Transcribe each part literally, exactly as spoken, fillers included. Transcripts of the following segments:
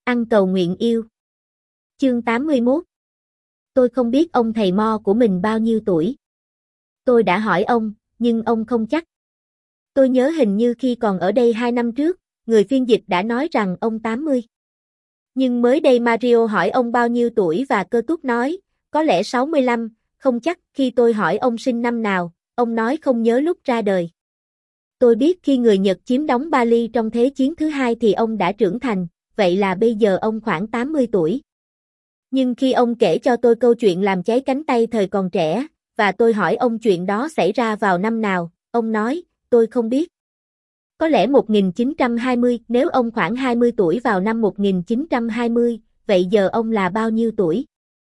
Ăn cầu nguyện yêu. Chương tám mươi mốt. Tôi không biết ông thầy Mo của mình bao nhiêu tuổi. Tôi đã hỏi ông, nhưng ông không chắc. Tôi nhớ hình như khi còn ở đây hai năm trước, người phiên dịch đã nói rằng ông tám mươi. Nhưng mới đây Mario hỏi ông bao nhiêu tuổi và Cơ Túc nói, có lẽ sáu mươi lăm, không chắc. Khi tôi hỏi ông sinh năm nào, ông nói không nhớ lúc ra đời. Tôi biết khi người Nhật chiếm đóng Bali trong Thế chiến thứ hai thì ông đã trưởng thành, vậy là bây giờ ông khoảng tám mươi tuổi. Nhưng khi ông kể cho tôi câu chuyện làm cháy cánh tay thời còn trẻ, và tôi hỏi ông chuyện đó xảy ra vào năm nào, ông nói, tôi không biết. Có lẽ một nghìn chín trăm hai mươi, nếu ông khoảng hai mươi tuổi vào năm một nghìn chín trăm hai mươi, vậy giờ ông là bao nhiêu tuổi?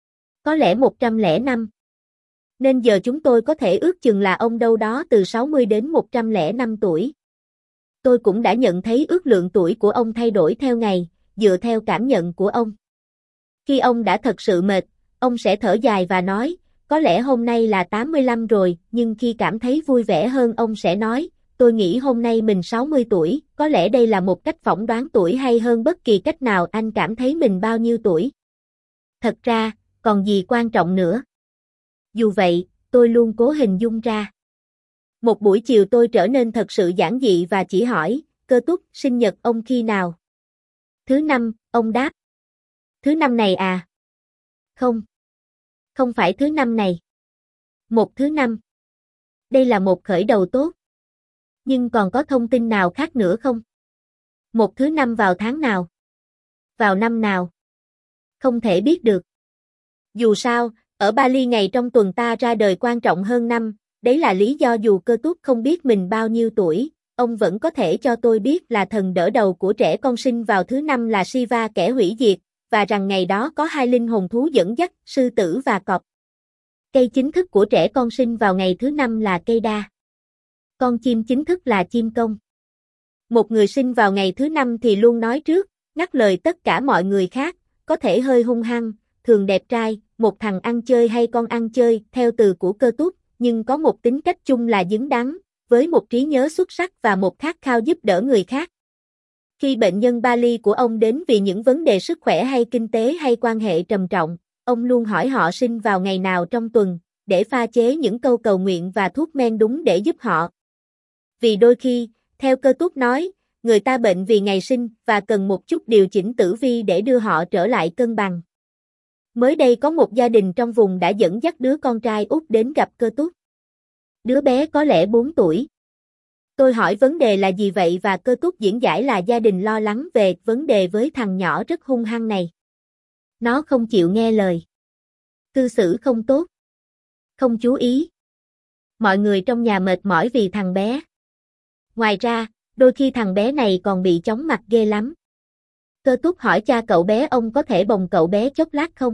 Có lẽ một trăm lẻ năm. Nên giờ chúng tôi có thể ước chừng là ông đâu đó từ sáu mươi đến một trăm lẻ năm tuổi. Tôi cũng đã nhận thấy ước lượng tuổi của ông thay đổi theo ngày, dựa theo cảm nhận của ông. Khi ông đã thật sự mệt, ông sẽ thở dài và nói, có lẽ hôm nay là tám mươi lăm rồi, nhưng khi cảm thấy vui vẻ hơn ông sẽ nói, tôi nghĩ hôm nay mình sáu mươi tuổi, có lẽ đây là một cách phỏng đoán tuổi hay hơn bất kỳ cách nào. Anh cảm thấy mình bao nhiêu tuổi? Thật ra, còn gì quan trọng nữa. Dù vậy, tôi luôn cố hình dung ra. Một buổi chiều tôi trở nên thật sự giản dị và chỉ hỏi, Cơ Túc, sinh nhật ông khi nào? Thứ năm, ông đáp. Thứ năm này à? Không. Không phải thứ năm này. Một thứ năm. Đây là một khởi đầu tốt. Nhưng còn có thông tin nào khác nữa không? Một thứ năm vào tháng nào? Vào năm nào? Không thể biết được. Dù sao, ở Bali ngày trong tuần ta ra đời quan trọng hơn năm, đấy là lý do dù Cơ Túc không biết mình bao nhiêu tuổi, ông vẫn có thể cho tôi biết là thần đỡ đầu của trẻ con sinh vào thứ năm là Shiva kẻ hủy diệt, và rằng ngày đó có hai linh hồn thú dẫn dắt, sư tử và cọp. Cây chính thức của trẻ con sinh vào ngày thứ năm là cây đa. Con chim chính thức là chim công. Một người sinh vào ngày thứ năm thì luôn nói trước, ngắt lời tất cả mọi người khác, có thể hơi hung hăng, thường đẹp trai, một thằng ăn chơi hay con ăn chơi, theo từ của Cơ Túc, nhưng có một tính cách chung là đứng đắn, với một trí nhớ xuất sắc và một khát khao giúp đỡ người khác. Khi bệnh nhân Bali của ông đến vì những vấn đề sức khỏe hay kinh tế hay quan hệ trầm trọng, ông luôn hỏi họ sinh vào ngày nào trong tuần, để pha chế những câu cầu nguyện và thuốc men đúng để giúp họ. Vì đôi khi, theo Cơ Túc nói, người ta bệnh vì ngày sinh và cần một chút điều chỉnh tử vi để đưa họ trở lại cân bằng. Mới đây có một gia đình trong vùng đã dẫn dắt đứa con trai út đến gặp Cơ Túc. Đứa bé có lẽ bốn tuổi. Tôi hỏi vấn đề là gì vậy và Cơ Túc diễn giải là gia đình lo lắng về vấn đề với thằng nhỏ rất hung hăng này. Nó không chịu nghe lời. Cư xử không tốt. Không chú ý. Mọi người trong nhà mệt mỏi vì thằng bé. Ngoài ra, đôi khi thằng bé này còn bị chóng mặt ghê lắm. Cơ Túc hỏi cha cậu bé ông có thể bồng cậu bé chốc lát không?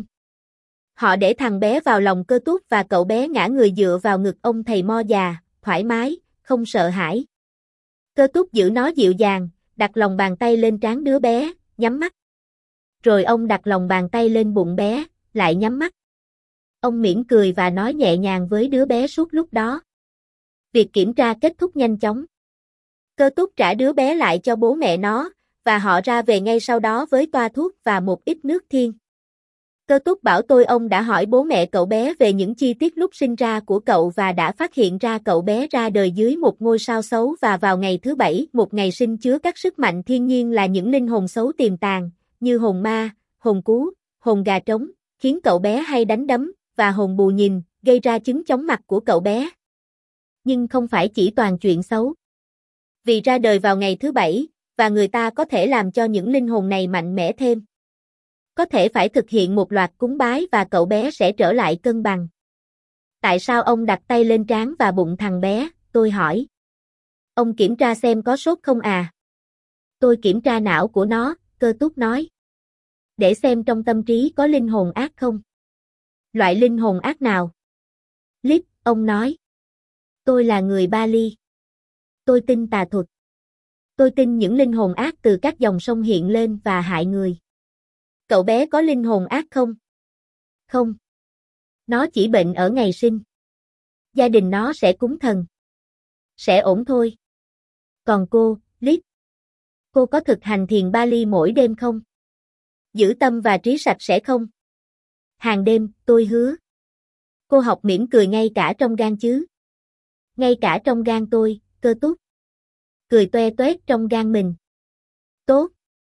Họ để thằng bé vào lòng Cơ Túc và cậu bé ngã người dựa vào ngực ông thầy Mo già, thoải mái, không sợ hãi. Cơ Túc giữ nó dịu dàng, đặt lòng bàn tay lên trán đứa bé, nhắm mắt. Rồi ông đặt lòng bàn tay lên bụng bé, lại nhắm mắt. Ông mỉm cười và nói nhẹ nhàng với đứa bé suốt lúc đó. Việc kiểm tra kết thúc nhanh chóng. Cơ Túc trả đứa bé lại cho bố mẹ nó, và họ ra về ngay sau đó với toa thuốc và một ít nước thiên. Cơ Túc bảo tôi ông đã hỏi bố mẹ cậu bé về những chi tiết lúc sinh ra của cậu và đã phát hiện ra cậu bé ra đời dưới một ngôi sao xấu và vào ngày thứ bảy, một ngày sinh chứa các sức mạnh thiên nhiên là những linh hồn xấu tiềm tàng, như hồn ma, hồn cú, hồn gà trống, khiến cậu bé hay đánh đấm, và hồn bù nhìn, gây ra chứng chóng mặt của cậu bé. Nhưng không phải chỉ toàn chuyện xấu. Vì ra đời vào ngày thứ bảy, và người ta có thể làm cho những linh hồn này mạnh mẽ thêm. Có thể phải thực hiện một loạt cúng bái và cậu bé sẽ trở lại cân bằng. Tại sao ông đặt tay lên trán và bụng thằng bé, tôi hỏi. Ông kiểm tra xem có sốt không à? Tôi kiểm tra não của nó, Cơ Túc nói. Để xem trong tâm trí có linh hồn ác không? Loại linh hồn ác nào? Lip, ông nói. Tôi là người Bali. Tôi tin tà thuật. Tôi tin những linh hồn ác từ các dòng sông hiện lên và hại người. Cậu bé có linh hồn ác không? Không. Nó chỉ bệnh ở ngày sinh. Gia đình nó sẽ cúng thần. Sẽ ổn thôi. Còn cô, Lip? Cô có thực hành thiền Bali mỗi đêm không? Giữ tâm và trí sạch sẽ không? Hàng đêm, tôi hứa. Cô học mỉm cười ngay cả trong gan chứ. Ngay cả trong gan tôi, Cơ Túc. Cười toe toét trong gan mình. Tốt.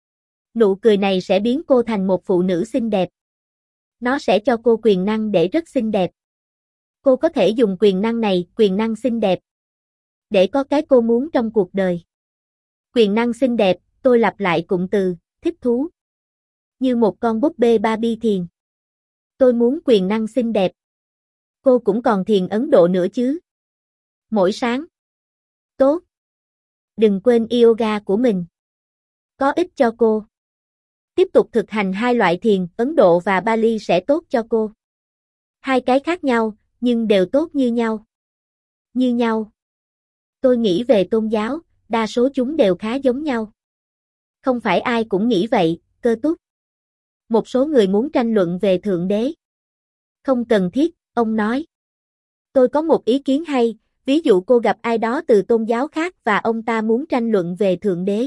Nụ cười này sẽ biến cô thành một phụ nữ xinh đẹp. Nó sẽ cho cô quyền năng để rất xinh đẹp. Cô có thể dùng quyền năng này, quyền năng xinh đẹp, để có cái cô muốn trong cuộc đời. Quyền năng xinh đẹp, tôi lặp lại cụm từ, thích thú. Như một con búp bê Barbie thiền. Tôi muốn quyền năng xinh đẹp. Cô cũng còn thiền Ấn Độ nữa chứ. Mỗi sáng. Tốt. Đừng quên yoga của mình. Có ích cho cô. Tiếp tục thực hành hai loại thiền, Ấn Độ và Bali sẽ tốt cho cô. Hai cái khác nhau, nhưng đều tốt như nhau. Như nhau. Tôi nghĩ về tôn giáo, đa số chúng đều khá giống nhau. Không phải ai cũng nghĩ vậy, Cơ Túc. Một số người muốn tranh luận về Thượng Đế. Không cần thiết, ông nói. Tôi có một ý kiến hay, ví dụ cô gặp ai đó từ tôn giáo khác và ông ta muốn tranh luận về Thượng Đế.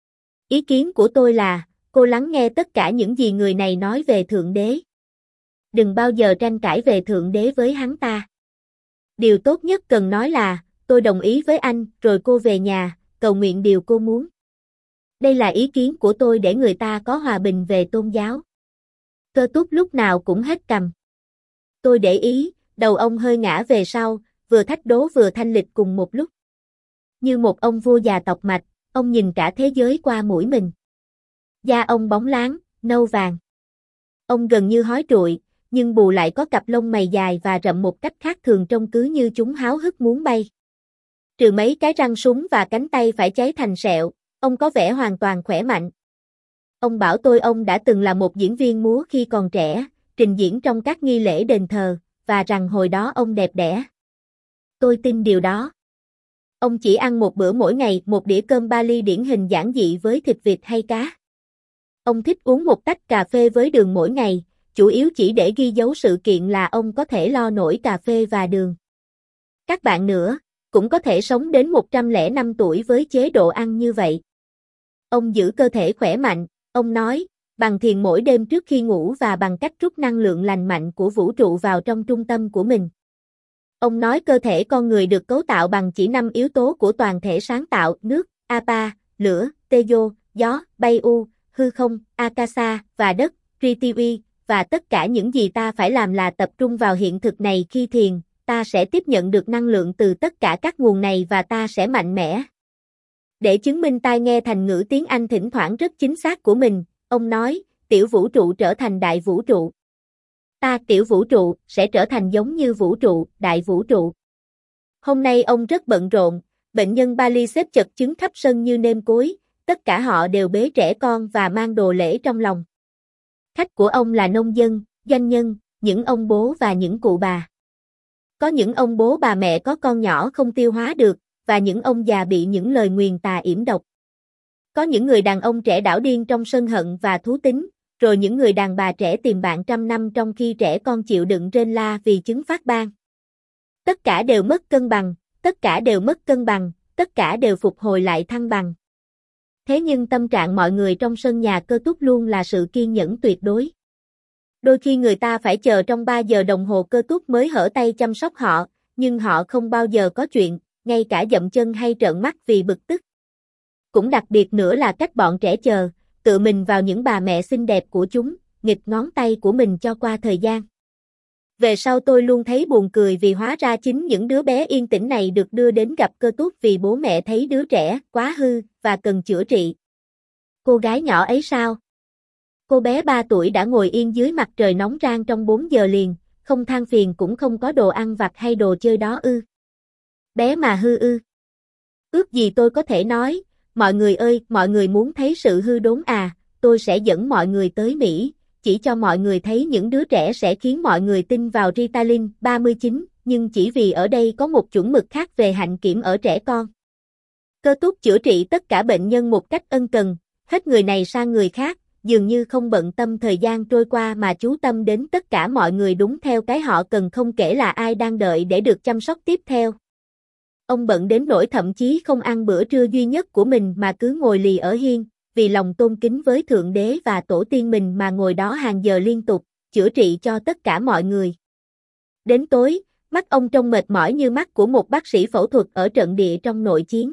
Ý kiến của tôi là, cô lắng nghe tất cả những gì người này nói về Thượng Đế. Đừng bao giờ tranh cãi về Thượng Đế với hắn ta. Điều tốt nhất cần nói là, tôi đồng ý với anh, rồi cô về nhà, cầu nguyện điều cô muốn. Đây là ý kiến của tôi để người ta có hòa bình về tôn giáo. Cơ Túc lúc nào cũng hết cằm. Tôi để ý, đầu ông hơi ngã về sau, vừa thách đố vừa thanh lịch cùng một lúc. Như một ông vua già tọc mạch, ông nhìn cả thế giới qua mũi mình. Da ông bóng láng, nâu vàng. Ông gần như hói trụi, nhưng bù lại có cặp lông mày dài và rậm một cách khác thường, trông cứ như chúng háo hức muốn bay. Trừ mấy cái răng súng và cánh tay phải cháy thành sẹo, ông có vẻ hoàn toàn khỏe mạnh. Ông bảo tôi ông đã từng là một diễn viên múa khi còn trẻ, trình diễn trong các nghi lễ đền thờ, và rằng hồi đó ông đẹp đẽ. Tôi tin điều đó. Ông chỉ ăn một bữa mỗi ngày, một đĩa cơm Bali điển hình giản dị với thịt vịt hay cá. Ông thích uống một tách cà phê với đường mỗi ngày, chủ yếu chỉ để ghi dấu sự kiện là ông có thể lo nổi cà phê và đường. Các bạn nữa, cũng có thể sống đến một trăm lẻ năm tuổi với chế độ ăn như vậy. Ông giữ cơ thể khỏe mạnh, ông nói, bằng thiền mỗi đêm trước khi ngủ và bằng cách trút năng lượng lành mạnh của vũ trụ vào trong trung tâm của mình. Ông nói cơ thể con người được cấu tạo bằng chỉ năm yếu tố của toàn thể sáng tạo, nước, Apa, lửa, Tejo, gió, Bayu, hư không, Akasa, và đất, Prithvi, và tất cả những gì ta phải làm là tập trung vào hiện thực này khi thiền, ta sẽ tiếp nhận được năng lượng từ tất cả các nguồn này và ta sẽ mạnh mẽ. Để chứng minh tai nghe thành ngữ tiếng Anh thỉnh thoảng rất chính xác của mình, ông nói, tiểu vũ trụ trở thành đại vũ trụ. Ta, tiểu vũ trụ, sẽ trở thành giống như vũ trụ, đại vũ trụ. Hôm nay ông rất bận rộn, bệnh nhân Bali xếp chật chứng khắp sân như nêm cối, tất cả họ đều bế trẻ con và mang đồ lễ trong lòng. Khách của ông là nông dân, doanh nhân, những ông bố và những cụ bà. Có những ông bố bà mẹ có con nhỏ không tiêu hóa được, và những ông già bị những lời nguyền tà yểm độc. Có những người đàn ông trẻ đảo điên trong sân hận và thú tính, rồi những người đàn bà trẻ tìm bạn trăm năm trong khi trẻ con chịu đựng rên la vì chứng phát ban. Tất cả đều mất cân bằng, tất cả đều mất cân bằng, tất cả đều phục hồi lại thăng bằng. Thế nhưng tâm trạng mọi người trong sân nhà Cơ Túc luôn là sự kiên nhẫn tuyệt đối. Đôi khi người ta phải chờ trong ba giờ đồng hồ Cơ Túc mới hở tay chăm sóc họ, nhưng họ không bao giờ có chuyện, ngay cả dậm chân hay trợn mắt vì bực tức. Cũng đặc biệt nữa là cách bọn trẻ chờ, tự mình vào những bà mẹ xinh đẹp của chúng, nghịch ngón tay của mình cho qua thời gian. Về sau tôi luôn thấy buồn cười vì hóa ra chính những đứa bé yên tĩnh này được đưa đến gặp Cơ Túc vì bố mẹ thấy đứa trẻ quá hư và cần chữa trị. Cô gái nhỏ ấy sao? Cô bé ba tuổi đã ngồi yên dưới mặt trời nóng rang trong bốn giờ liền, không than phiền cũng không có đồ ăn vặt hay đồ chơi đó ư. Bé mà hư ư. Ước gì tôi có thể nói, mọi người ơi, mọi người muốn thấy sự hư đốn à, tôi sẽ dẫn mọi người tới Mỹ, chỉ cho mọi người thấy những đứa trẻ sẽ khiến mọi người tin vào Ritalin ba mươi chín, nhưng chỉ vì ở đây có một chuẩn mực khác về hạnh kiểm ở trẻ con. Cơ Túc chữa trị tất cả bệnh nhân một cách ân cần, hết người này sang người khác, dường như không bận tâm thời gian trôi qua mà chú tâm đến tất cả mọi người đúng theo cái họ cần, không kể là ai đang đợi để được chăm sóc tiếp theo. Ông bận đến nỗi thậm chí không ăn bữa trưa duy nhất của mình mà cứ ngồi lì ở hiên, vì lòng tôn kính với Thượng Đế và tổ tiên mình mà ngồi đó hàng giờ liên tục, chữa trị cho tất cả mọi người. Đến tối, mắt ông trông mệt mỏi như mắt của một bác sĩ phẫu thuật ở trận địa trong nội chiến.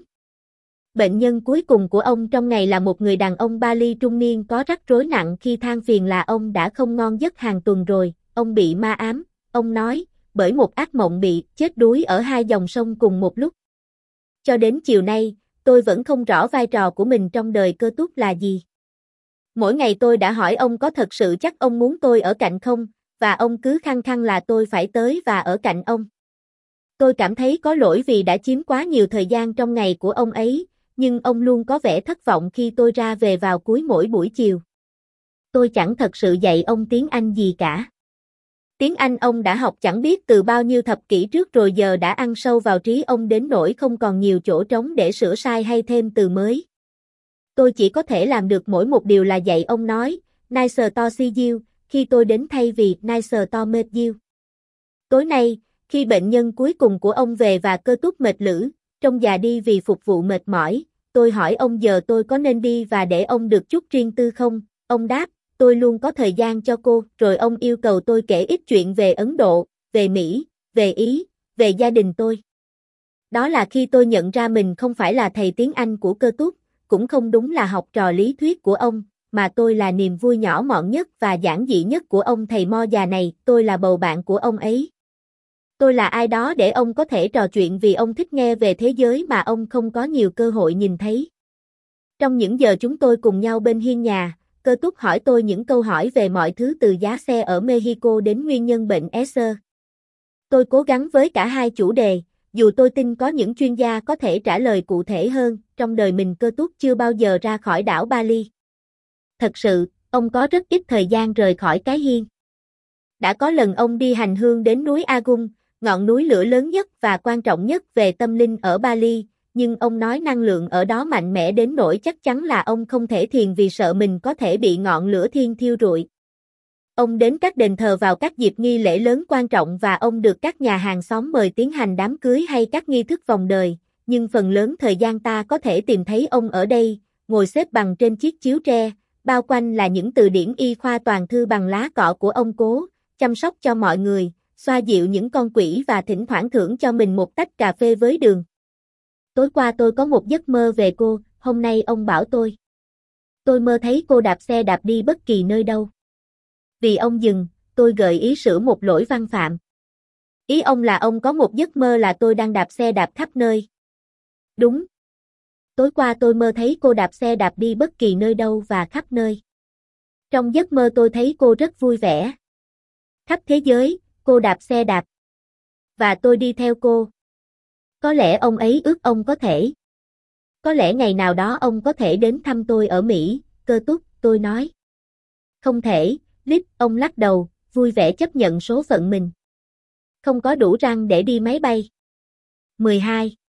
Bệnh nhân cuối cùng của ông trong ngày là một người đàn ông Bali trung niên có rắc rối nặng khi than phiền là ông đã không ngon giấc hàng tuần rồi, ông bị ma ám, ông nói, bởi một ác mộng bị chết đuối ở hai dòng sông cùng một lúc. Cho đến chiều nay, tôi vẫn không rõ vai trò của mình trong đời Cơ Túc là gì. Mỗi ngày tôi đã hỏi ông có thật sự chắc ông muốn tôi ở cạnh không, và ông cứ khăng khăng là tôi phải tới và ở cạnh ông. Tôi cảm thấy có lỗi vì đã chiếm quá nhiều thời gian trong ngày của ông ấy, nhưng ông luôn có vẻ thất vọng khi tôi ra về vào cuối mỗi buổi chiều. Tôi chẳng thật sự dạy ông tiếng Anh gì cả. Tiếng Anh ông đã học chẳng biết từ bao nhiêu thập kỷ trước rồi giờ đã ăn sâu vào trí ông đến nỗi không còn nhiều chỗ trống để sửa sai hay thêm từ mới. Tôi chỉ có thể làm được mỗi một điều là dạy ông nói, nice to see you, khi tôi đến thay vì nice to meet you. Tối nay, khi bệnh nhân cuối cùng của ông về và Cơ Túc mệt lử, trông già đi vì phục vụ mệt mỏi, tôi hỏi ông giờ tôi có nên đi và để ông được chút riêng tư không? Ông đáp, tôi luôn có thời gian cho cô, rồi ông yêu cầu tôi kể ít chuyện về Ấn Độ, về Mỹ, về Ý, về gia đình tôi. Đó là khi tôi nhận ra mình không phải là thầy tiếng Anh của Cơ Túc, cũng không đúng là học trò lý thuyết của ông, mà tôi là niềm vui nhỏ mọn nhất và giản dị nhất của ông thầy mo già này, tôi là bầu bạn của ông ấy. Tôi là ai đó để ông có thể trò chuyện vì ông thích nghe về thế giới mà ông không có nhiều cơ hội nhìn thấy. Trong những giờ chúng tôi cùng nhau bên hiên nhà, Cơ Túc hỏi tôi những câu hỏi về mọi thứ từ giá xe ở Mexico đến nguyên nhân bệnh Esser. Tôi cố gắng với cả hai chủ đề, dù tôi tin có những chuyên gia có thể trả lời cụ thể hơn, trong đời mình Cơ Túc chưa bao giờ ra khỏi đảo Bali. Thật sự, ông có rất ít thời gian rời khỏi cái hiên. Đã có lần ông đi hành hương đến núi Agung, ngọn núi lửa lớn nhất và quan trọng nhất về tâm linh ở Bali, nhưng ông nói năng lượng ở đó mạnh mẽ đến nỗi chắc chắn là ông không thể thiền vì sợ mình có thể bị ngọn lửa thiên thiêu rụi. Ông đến các đền thờ vào các dịp nghi lễ lớn quan trọng và ông được các nhà hàng xóm mời tiến hành đám cưới hay các nghi thức vòng đời, nhưng phần lớn thời gian ta có thể tìm thấy ông ở đây, ngồi xếp bằng trên chiếc chiếu tre, bao quanh là những từ điển y khoa toàn thư bằng lá cọ của ông cố, chăm sóc cho mọi người, xoa dịu những con quỷ và thỉnh thoảng thưởng cho mình một tách cà phê với đường. Tối qua tôi có một giấc mơ về cô, hôm nay ông bảo tôi. Tôi mơ thấy cô đạp xe đạp đi bất kỳ nơi đâu. Vì ông dừng, tôi gợi ý sửa một lỗi văn phạm. Ý ông là ông có một giấc mơ là tôi đang đạp xe đạp khắp nơi. Đúng. Tối qua tôi mơ thấy cô đạp xe đạp đi bất kỳ nơi đâu và khắp nơi. Trong giấc mơ tôi thấy cô rất vui vẻ. Khắp thế giới, cô đạp xe đạp. Và tôi đi theo cô. Có lẽ ông ấy ước ông có thể. Có lẽ ngày nào đó ông có thể đến thăm tôi ở Mỹ, Cơ Túc, tôi nói. Không thể, Lít, ông lắc đầu, vui vẻ chấp nhận số phận mình. Không có đủ răng để đi máy bay. mười hai